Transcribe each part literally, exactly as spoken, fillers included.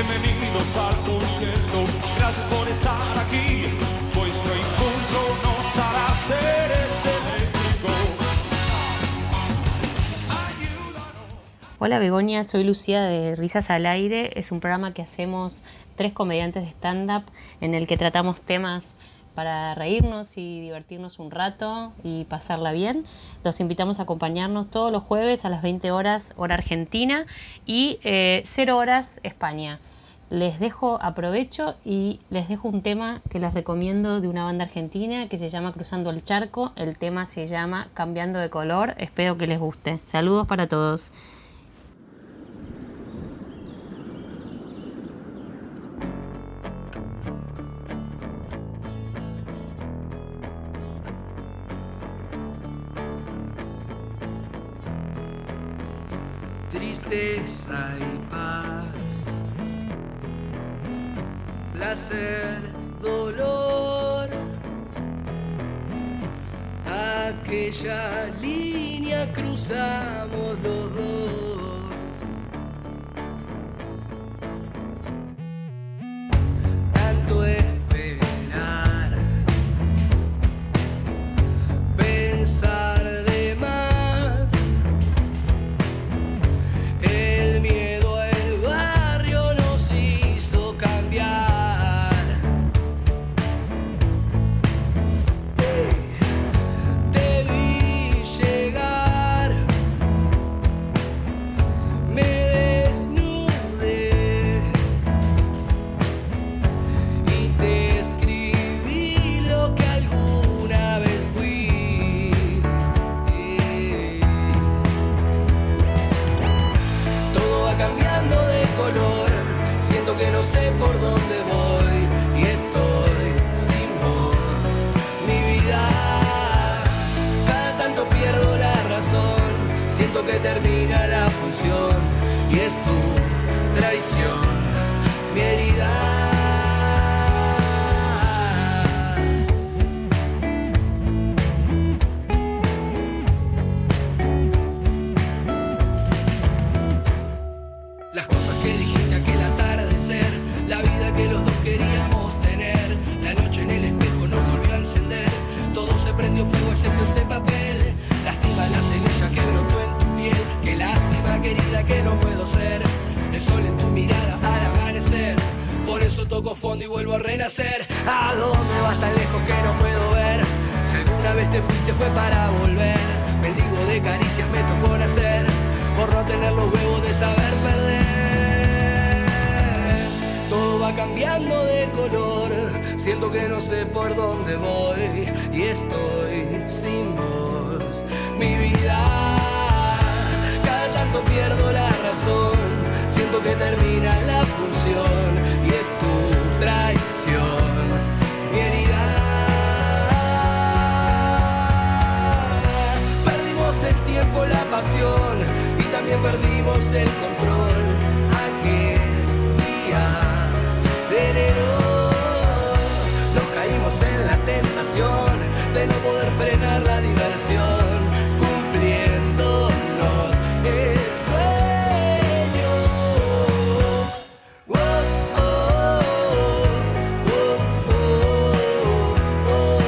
Bienvenidos al concierto, gracias por estar aquí. Vuestro impulso nos hará seres eléctricos. Hola Begoña, soy Lucía de Risas al Aire. Es un programa que hacemos tres comediantes de stand-up en el que tratamos temas para reírnos y divertirnos un rato y pasarla bien. Los invitamos a acompañarnos todos los jueves a las veinte horas hora argentina y eh, cero horas España. Les dejo, aprovecho y les dejo un tema que les recomiendo de una banda argentina que se llama Cruzando el Charco. El tema se llama Cambiando de Color. Espero que les guste. Saludos para todos. Tristeza y paz, placer, dolor, aquella línea cruzamos los dos. Tanto esperar, pensar de más. El miedo al barrio nos hizo cambiar. Te vi llegar, me desnudé y te escribí lo que alguna vez fui. Todo va cambiando de color, siento que no sé por dónde voy y estoy sin vos. Mi vida, cada tanto pierdo la razón, siento que termina la función y es tu traición, mi herida. Las cosas que dijiste aquel atardecer, la vida que los dos queríamos tener, la noche en el espejo nos volvió a encender, todo se prendió fuego excepto ese papel. Lástima la semilla que brotó en tu piel, qué lástima querida que no puedo ser el sol en tu mirada al amanecer. Por eso toco fondo y vuelvo a renacer. ¿A dónde vas tan lejos que no puedo ver? Si alguna vez te fuiste fue para volver. Mendigo de caricias me tocó nacer, por no tener los huevos de saber perder. Todo va cambiando de color, siento que no sé por dónde voy y estoy sin vos. Mi vida, cada tanto pierdo la razón, siento que termina la función y es tu traición, mi herida. Perdimos el tiempo, la pasión y también perdimos el control. Aquel día de enero nos caímos en la tentación de no poder frenar la diversión, cumpliéndonos el sueño. Oh, oh, oh, oh, oh, oh.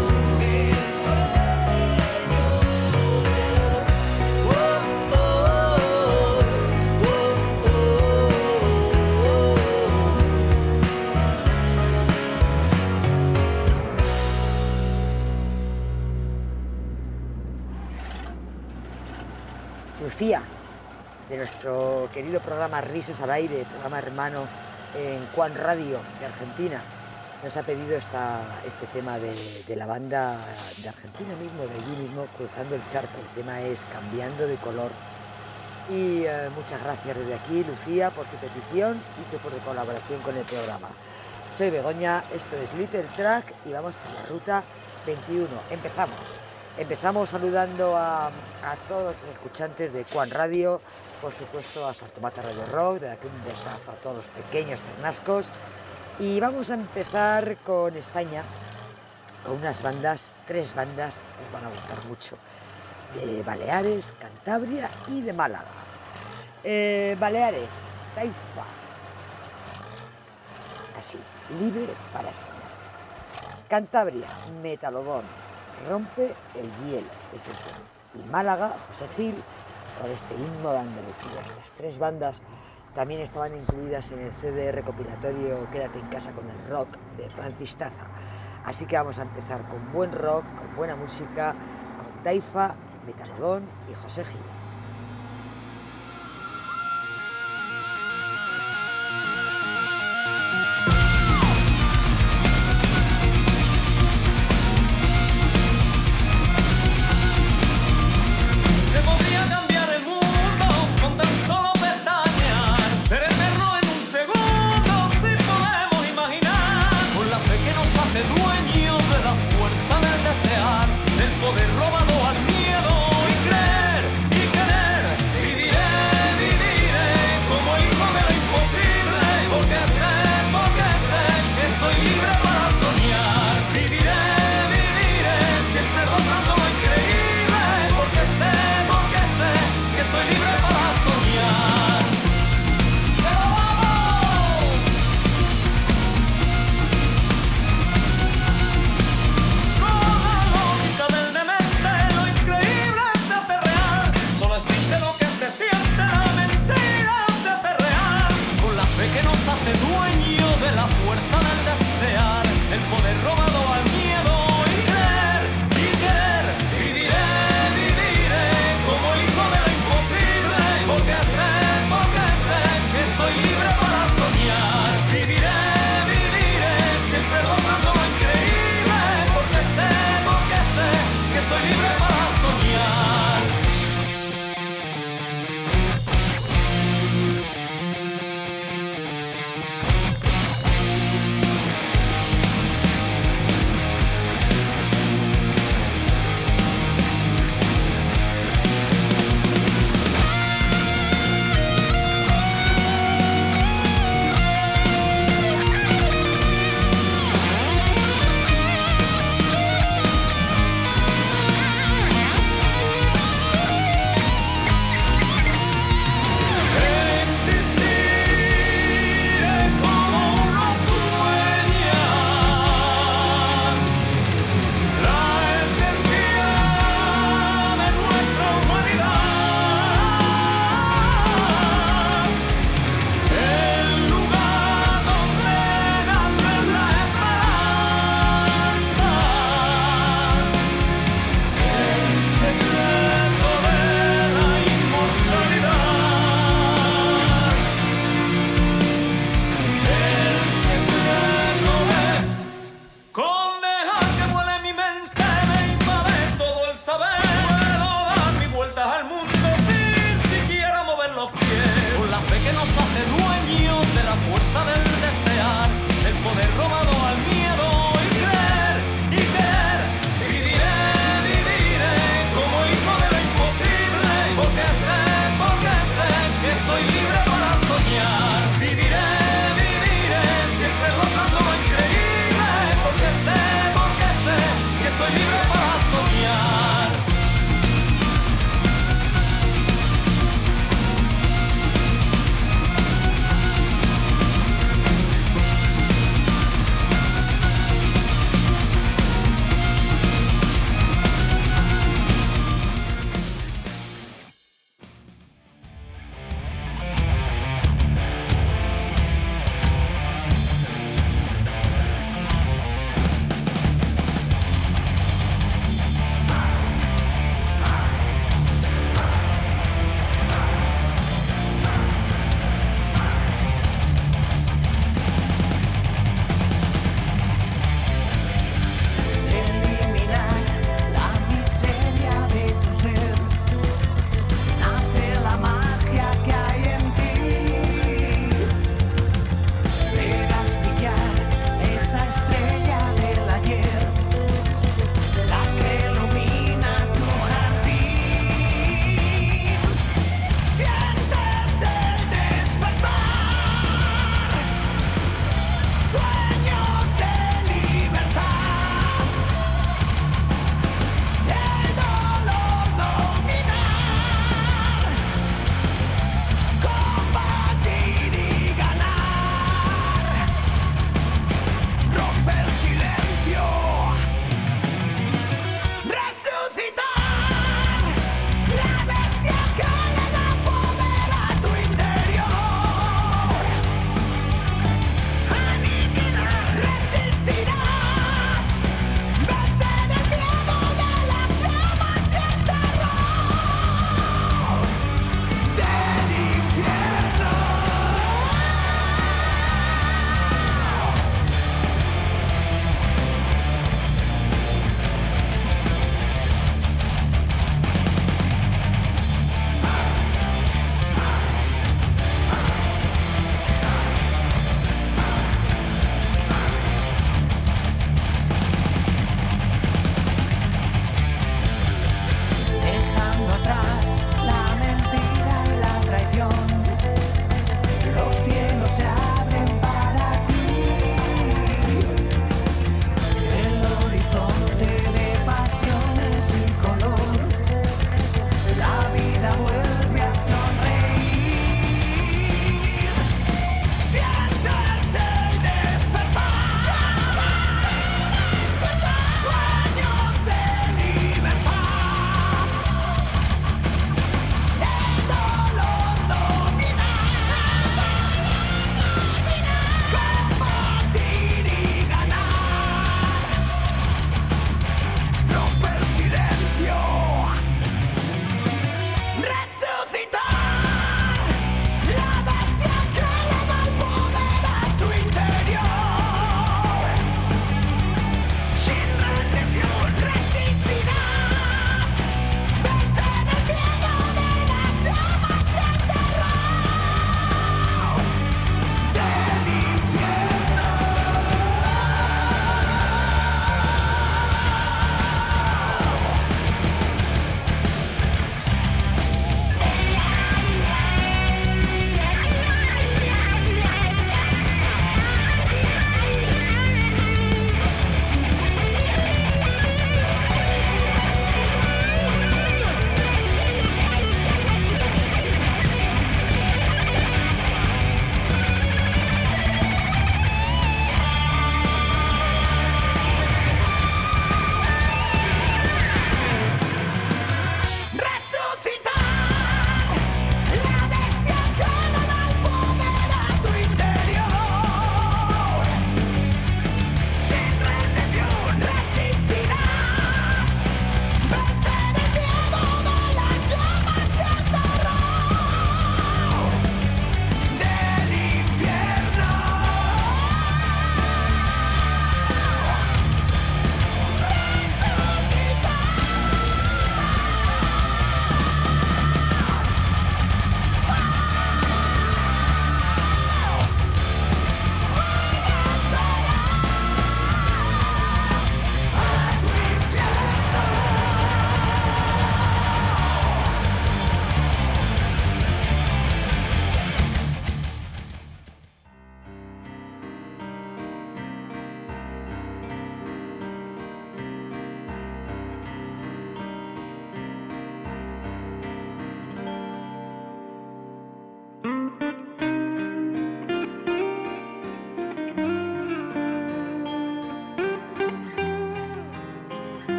Lucía, de nuestro querido programa Risas al Aire, programa hermano en Quan Radio de Argentina, nos ha pedido esta, este tema de, de la banda de Argentina mismo, de allí mismo, Cruzando el Charco. El tema es Cambiando de Color. Y eh, muchas gracias desde aquí, Lucía, por tu petición y por tu colaboración con el programa. Soy Begoña, esto es Little Track y vamos por la ruta veintiuno. Empezamos. Empezamos saludando a, a todos los escuchantes de Quan Radio, por supuesto a Saltomata Radio Rock, de aquí un besazo a todos los pequeños ternascos. Y vamos a empezar con España, con unas bandas, tres bandas que os van a gustar mucho, de Baleares, Cantabria y de Málaga. Eh, Baleares, Taifa, así, libre para siempre. Cantabria, Metalodón, Rompe el hielo, es el tema. Y Málaga, José Gil, con este himno de Andalucía. Estas tres bandas también estaban incluidas en el C D recopilatorio Quédate en casa con el rock de Francis Taza. Así que vamos a empezar con buen rock, con buena música, con Taifa, Metalodón y José Gil. Poder robado al miedo y creer y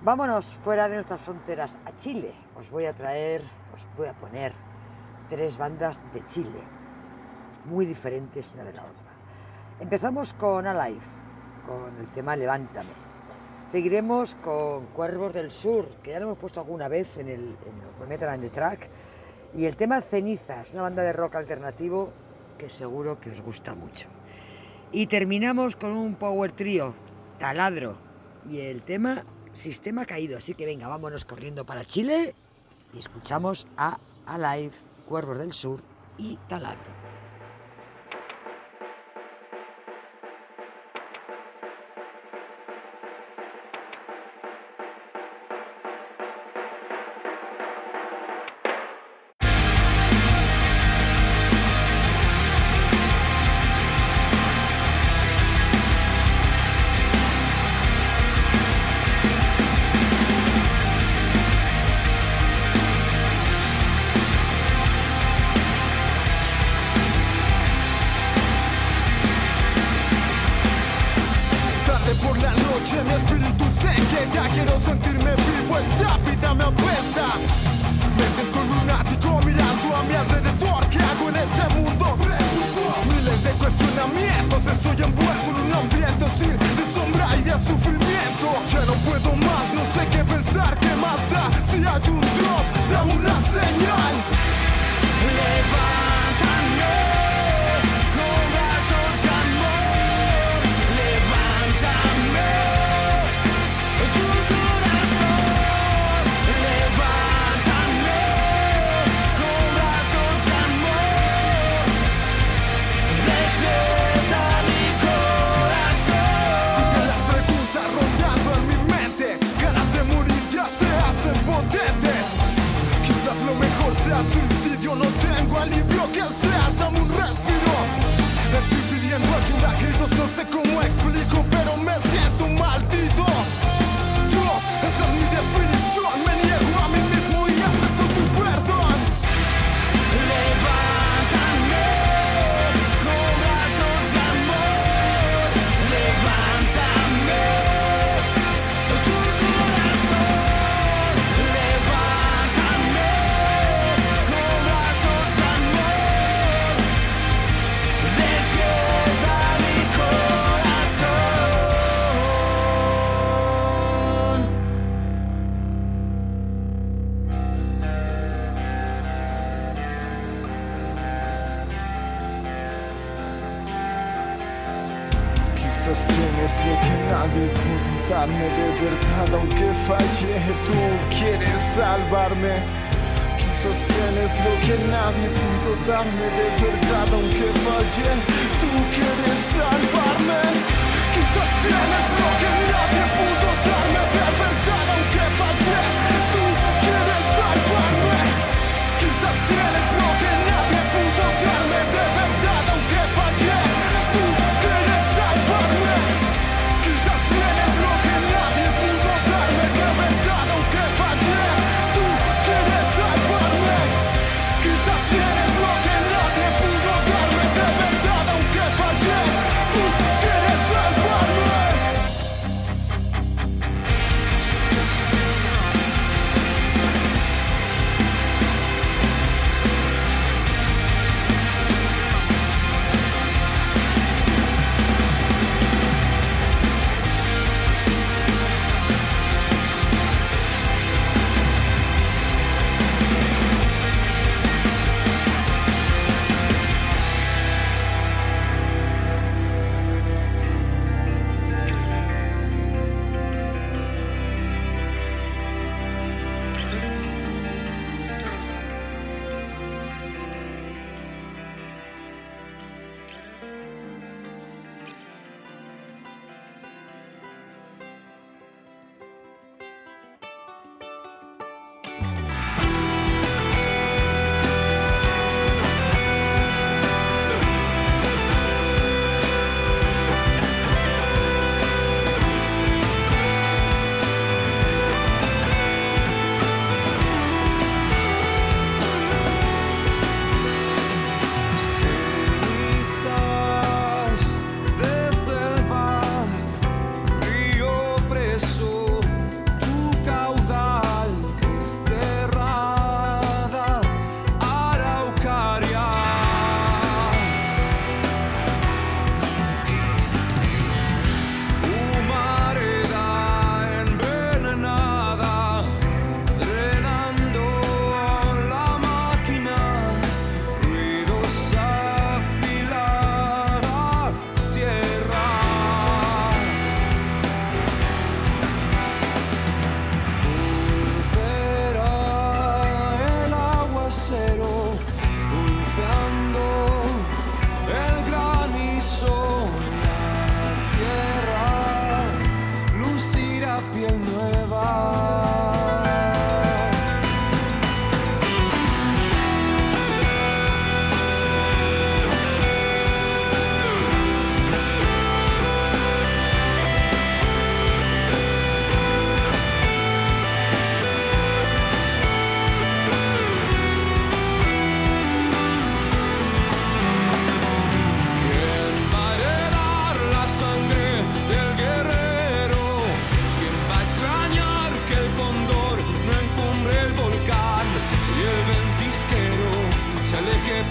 Vámonos fuera de nuestras fronteras a Chile. Os voy a traer, os voy a poner tres bandas de Chile, muy diferentes una de la otra. Empezamos con Alive, con el tema Levántame. Seguiremos con Cuervos del Sur, que ya lo hemos puesto alguna vez en el, en el Metal and the Track, y el tema Cenizas, una banda de rock alternativo que seguro que os gusta mucho. Y terminamos con un power trío, Taladro, y el tema Sistema Caído. Así que venga, vámonos corriendo para Chile y escuchamos a Alive, Cuervos del Sur y Taladro.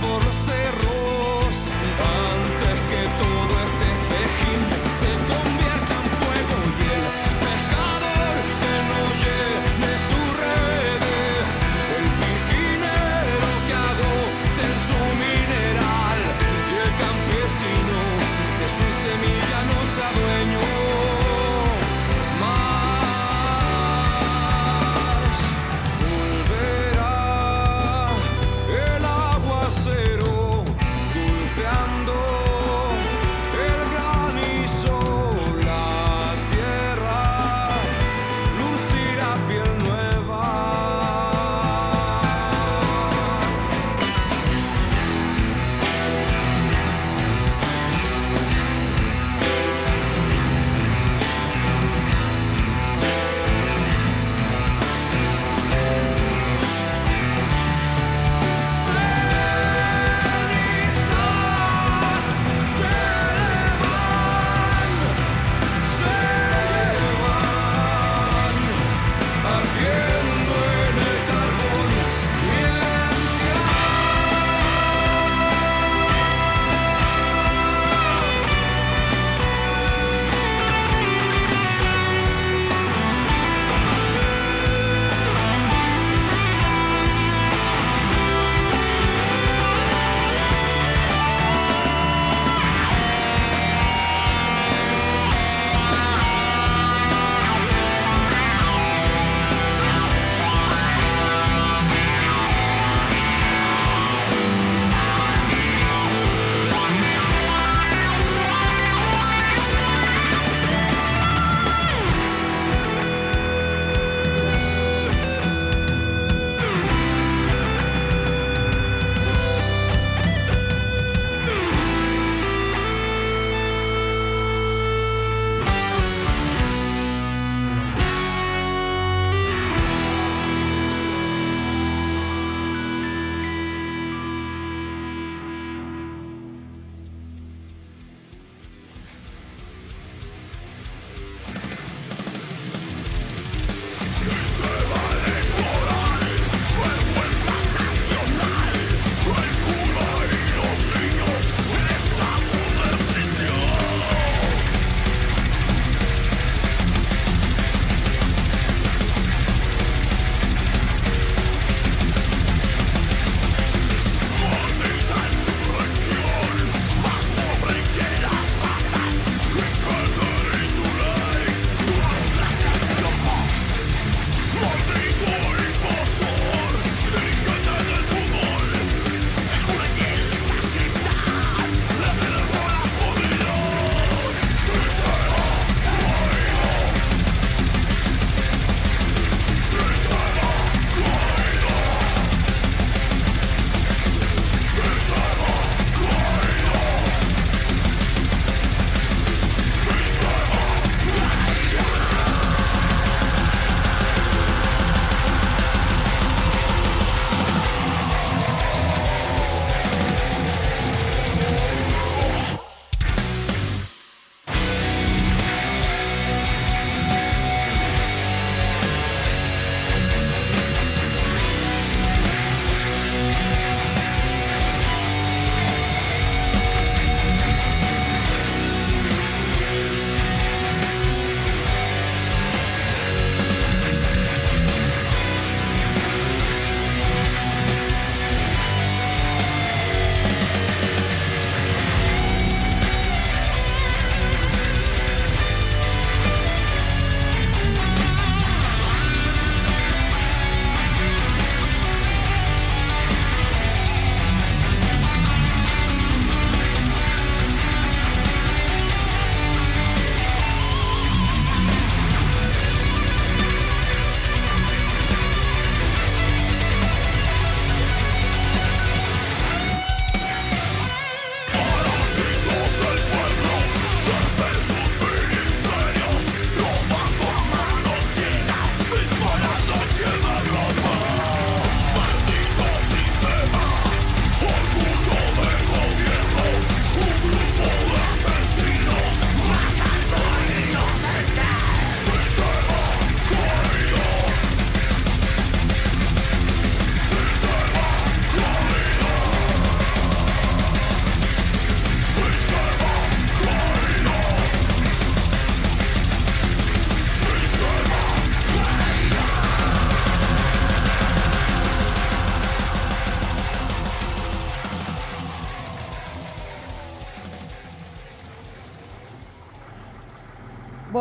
por los cerros, antes que todo este espejín se convierta en fuego y el pescador que no llene su red, el piquinero que agote en su mineral y el campesino de su semilla no sea dueño más. Volverá el aguacero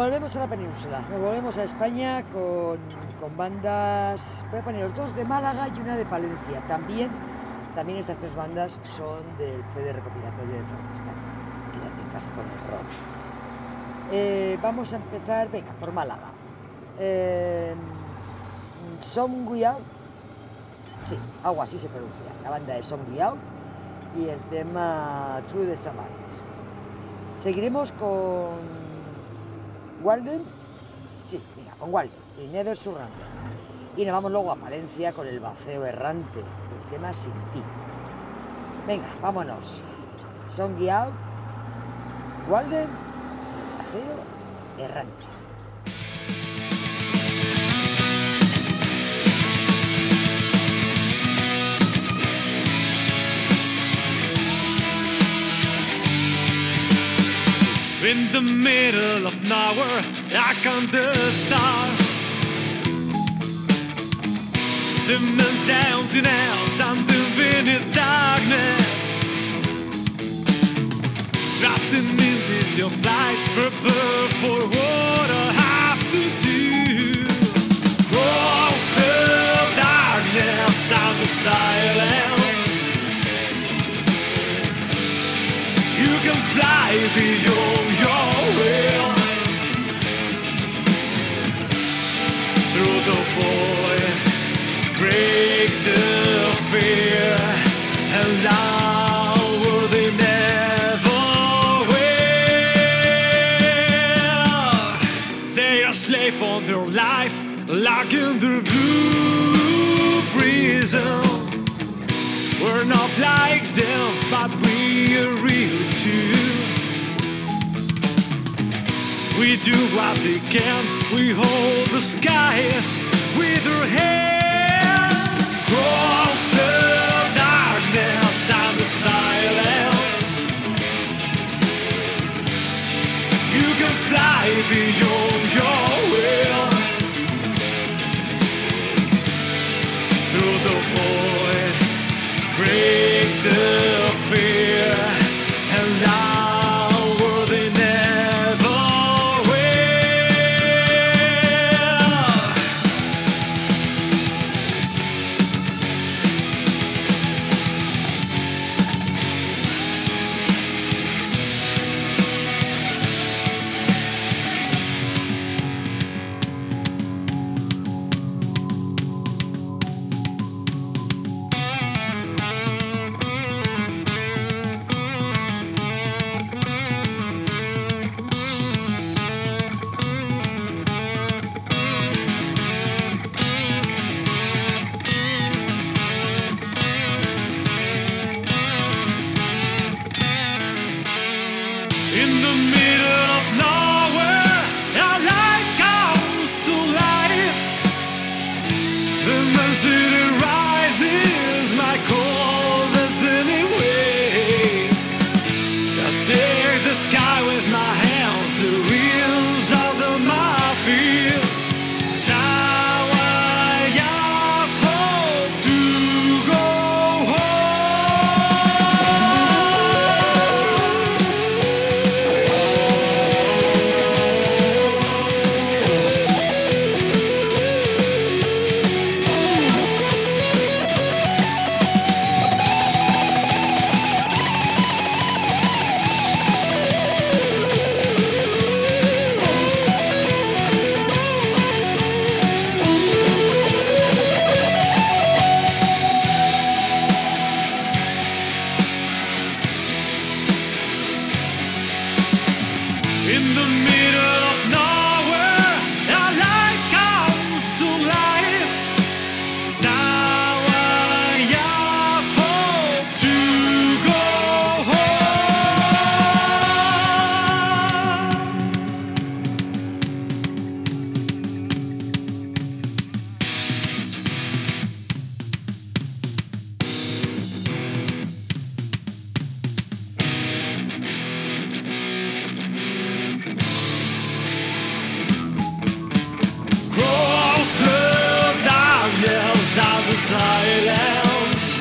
volvemos a la península, nos volvemos a España con, con bandas, voy a poneros dos de Málaga y una de Palencia. También, también estas tres bandas son del C D recopilatorio de Franciscazo. Quédate en casa con el rock. Eh, vamos a empezar, venga, por Málaga. Eh, Some We Out, sí, algo así se pronuncia. La banda de Some We Out y el tema Through the Survives. Seguiremos con Walden, sí, venga, con Walden y Never Surrender. Y nos vamos luego a Palencia con el Vacío Errante, el tema Sin Ti. Venga, vámonos. Some We Out, Walden y el Vacío Errante. In the middle of nowhere, I count the stars. The man's emptiness and the infinite darkness. Wrapped in this your flights, prepare for what I have to do. Cross the darkness and the silence. You can fly beyond your will, through the void, break the fear, and love where they never will. They are slave on their life, locked in their blue prison. We're not like them, but we are real too. We do what they can, we hold the skies with our hands. Cross the darkness and the silence. You can fly beyond your will, through the void, break the fear, and love where they never will. silence.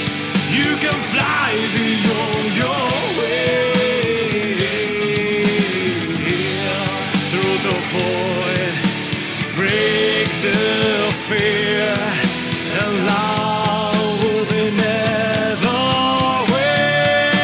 You can fly beyond your way. fear and love they never will.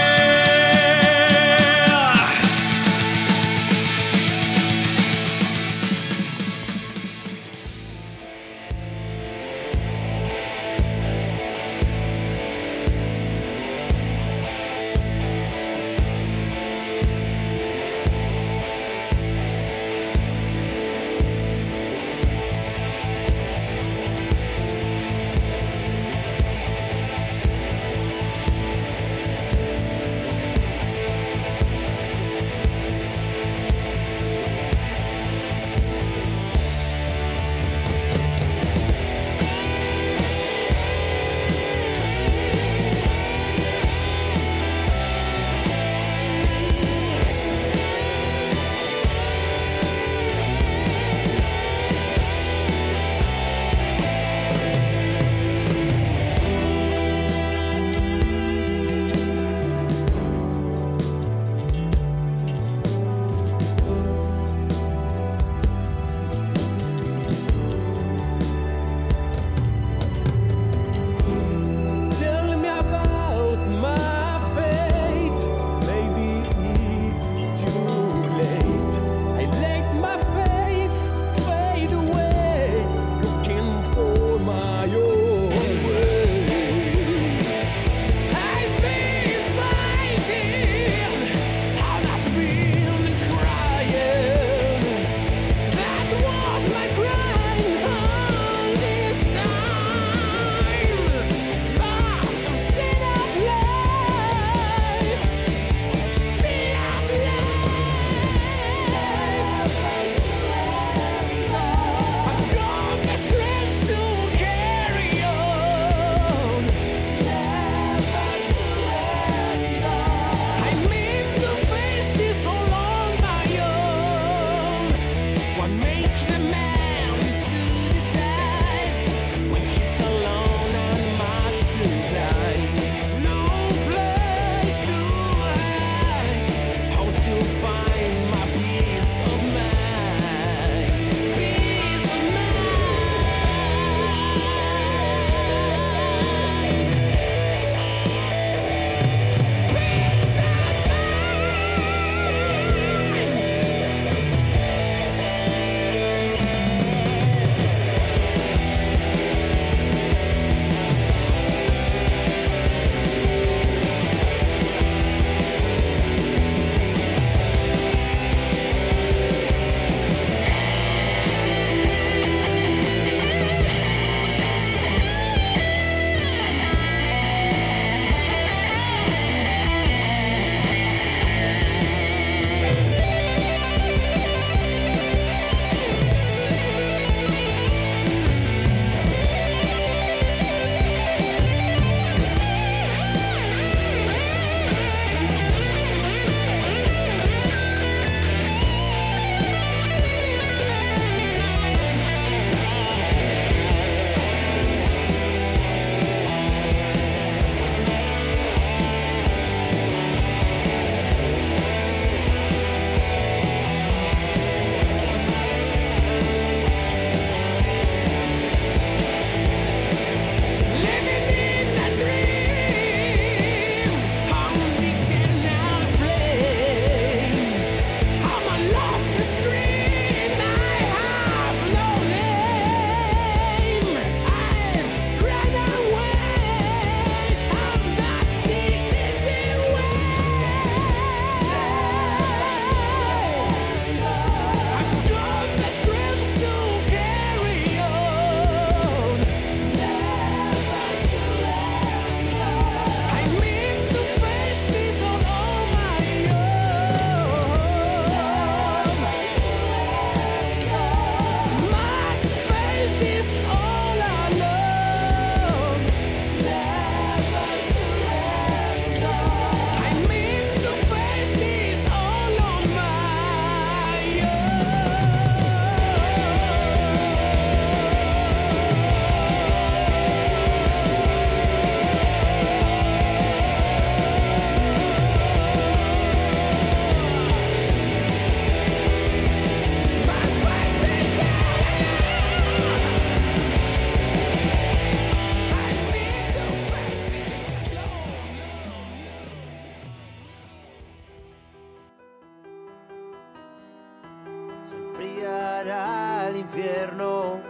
infierno,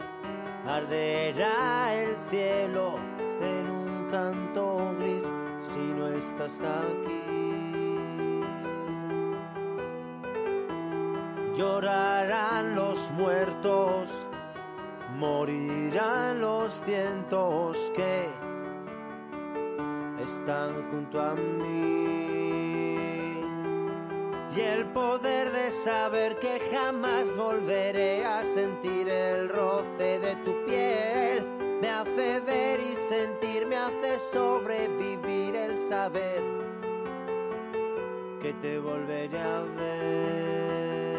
arderá el cielo en un canto gris si no estás aquí. Llorarán los muertos, morirán los cientos que están junto a mí. Y el poder de saber que jamás volveré a sentir el roce de tu piel me hace ver y sentir, me hace sobrevivir el saber que te volveré a ver.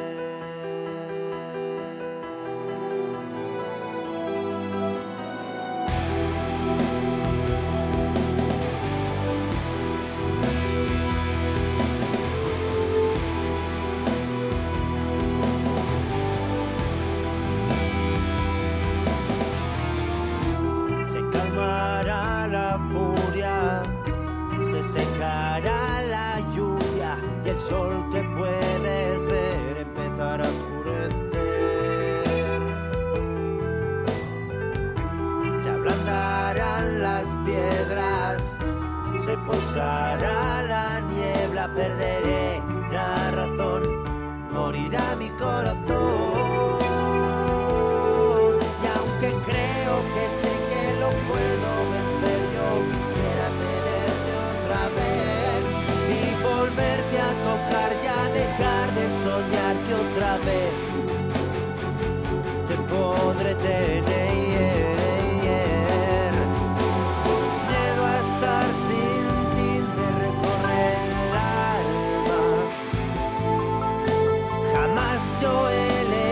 Secará la lluvia y el sol que puedes ver empezará a oscurecer. Se ablandarán las piedras, se posará la niebla, perderé la razón, morirá mi corazón. Y aunque creo que sé que lo puedo vencer, yo quisiera tenerte otra vez y volverte a tocar y a dejar de soñar que otra vez te podré tener. Miedo a estar sin ti me recorre el alma. Jamás yo he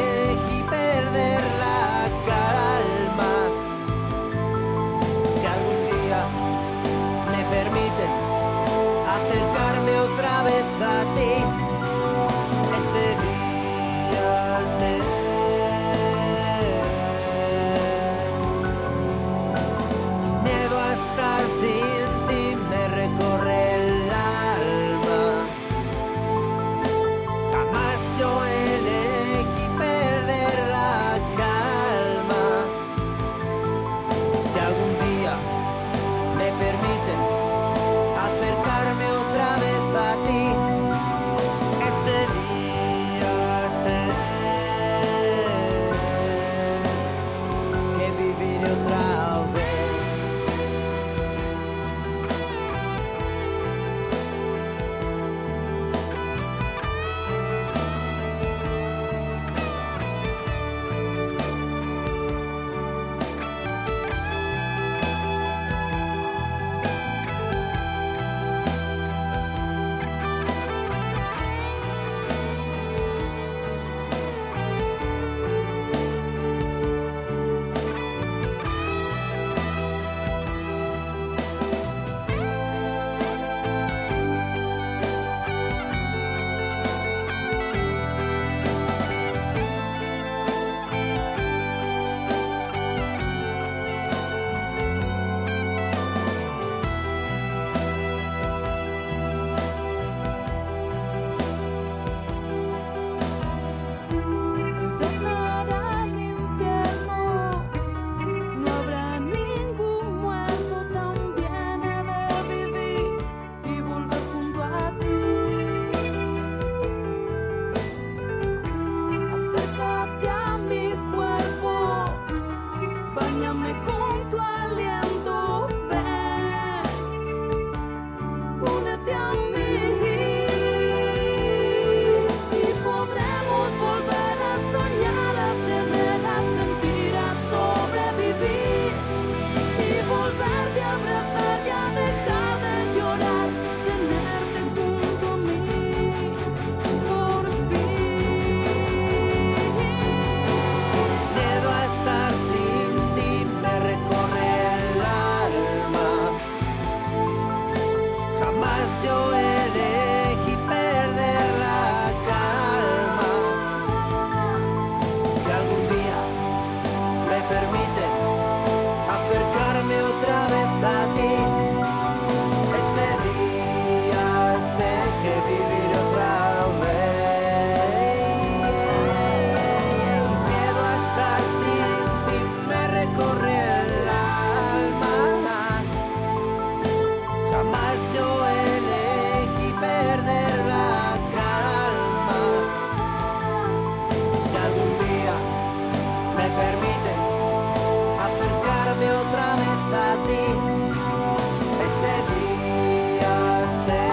me permite acercarme otra vez a ti. Ese día sé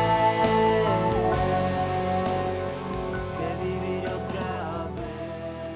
que viviré otra vez.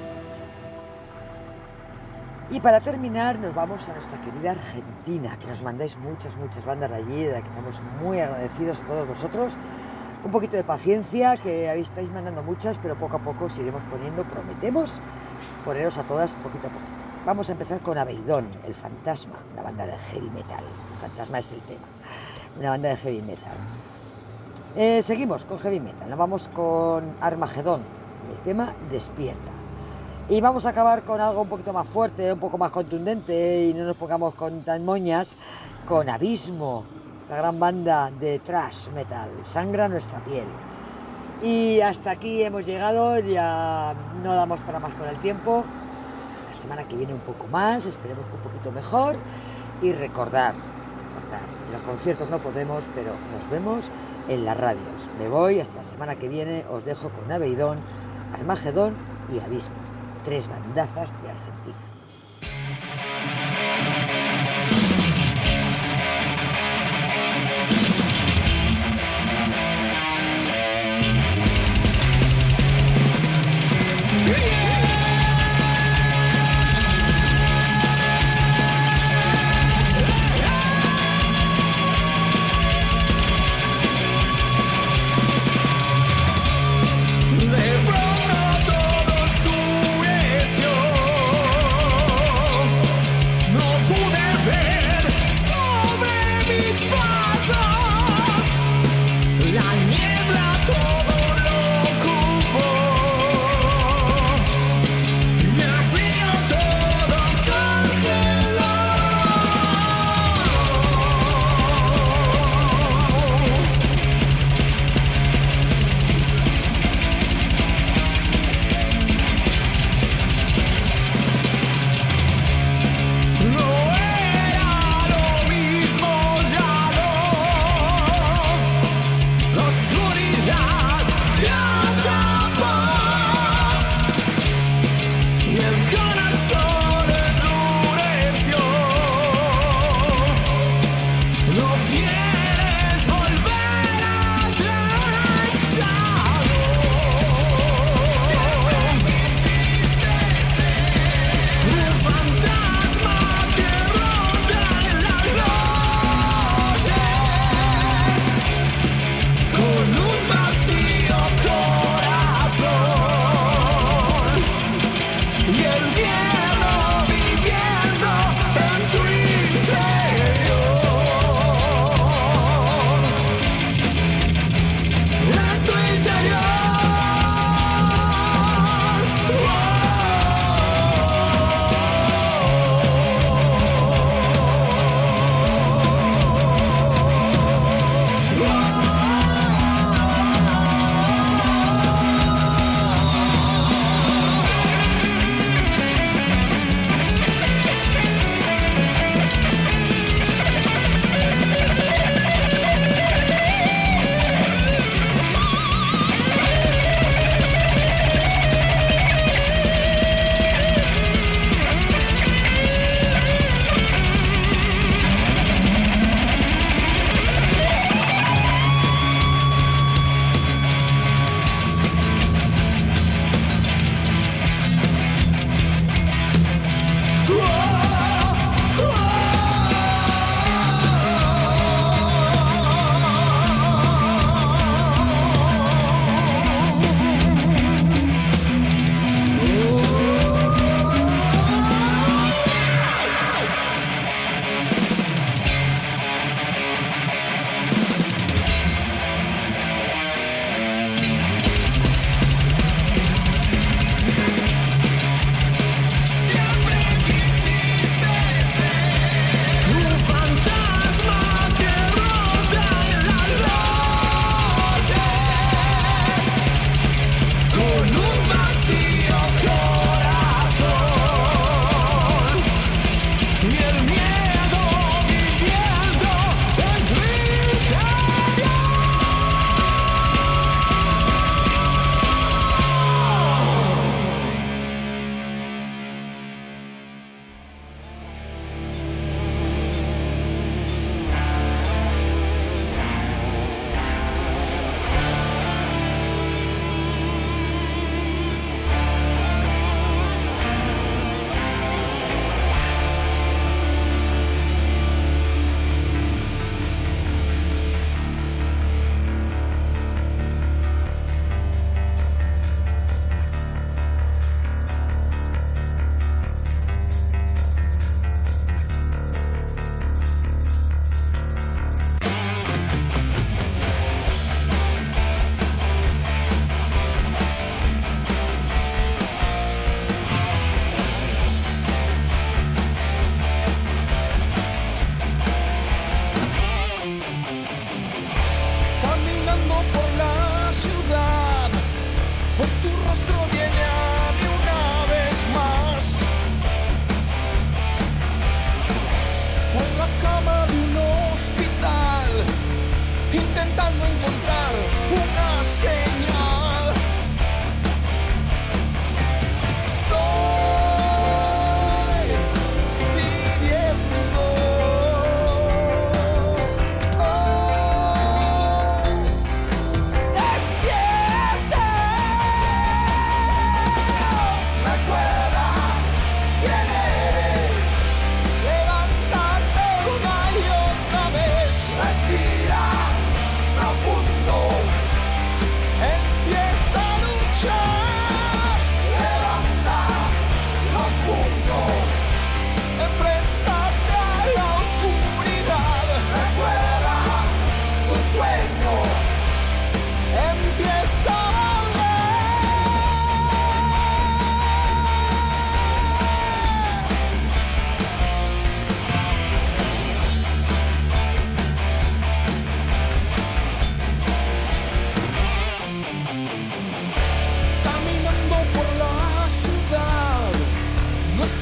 Y para terminar nos vamos a nuestra querida Argentina, que nos mandáis muchas, muchas bandas de allí, de la que estamos muy agradecidos a todos vosotros. Un poquito de paciencia, que estáis mandando muchas, pero poco a poco os iremos poniendo, prometemos poneros a todas poquito a poquito. Vamos a empezar con Abeidón, El Fantasma, una banda de heavy metal. El Fantasma es el tema, una banda de heavy metal. Eh, seguimos con heavy metal, nos vamos con Armagedón, el tema Despierta. Y vamos a acabar con algo un poquito más fuerte, un poco más contundente, y no nos pongamos con tan moñas, con Abismo, la gran banda de thrash metal, Sangra nuestra piel. Y hasta aquí hemos llegado, ya no damos para más con el tiempo. La semana que viene un poco más, esperemos que un poquito mejor. Y recordar, recordar, en los conciertos no podemos, pero nos vemos en las radios. Me voy, hasta la semana que viene, os dejo con Abeidón, Armagedón y Abismo, tres bandazas de Argentina.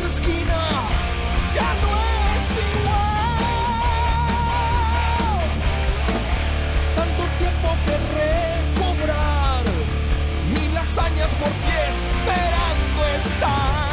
otra esquina ya no es igual. Tanto tiempo que recobrar, mil hazañas por ti esperando estar.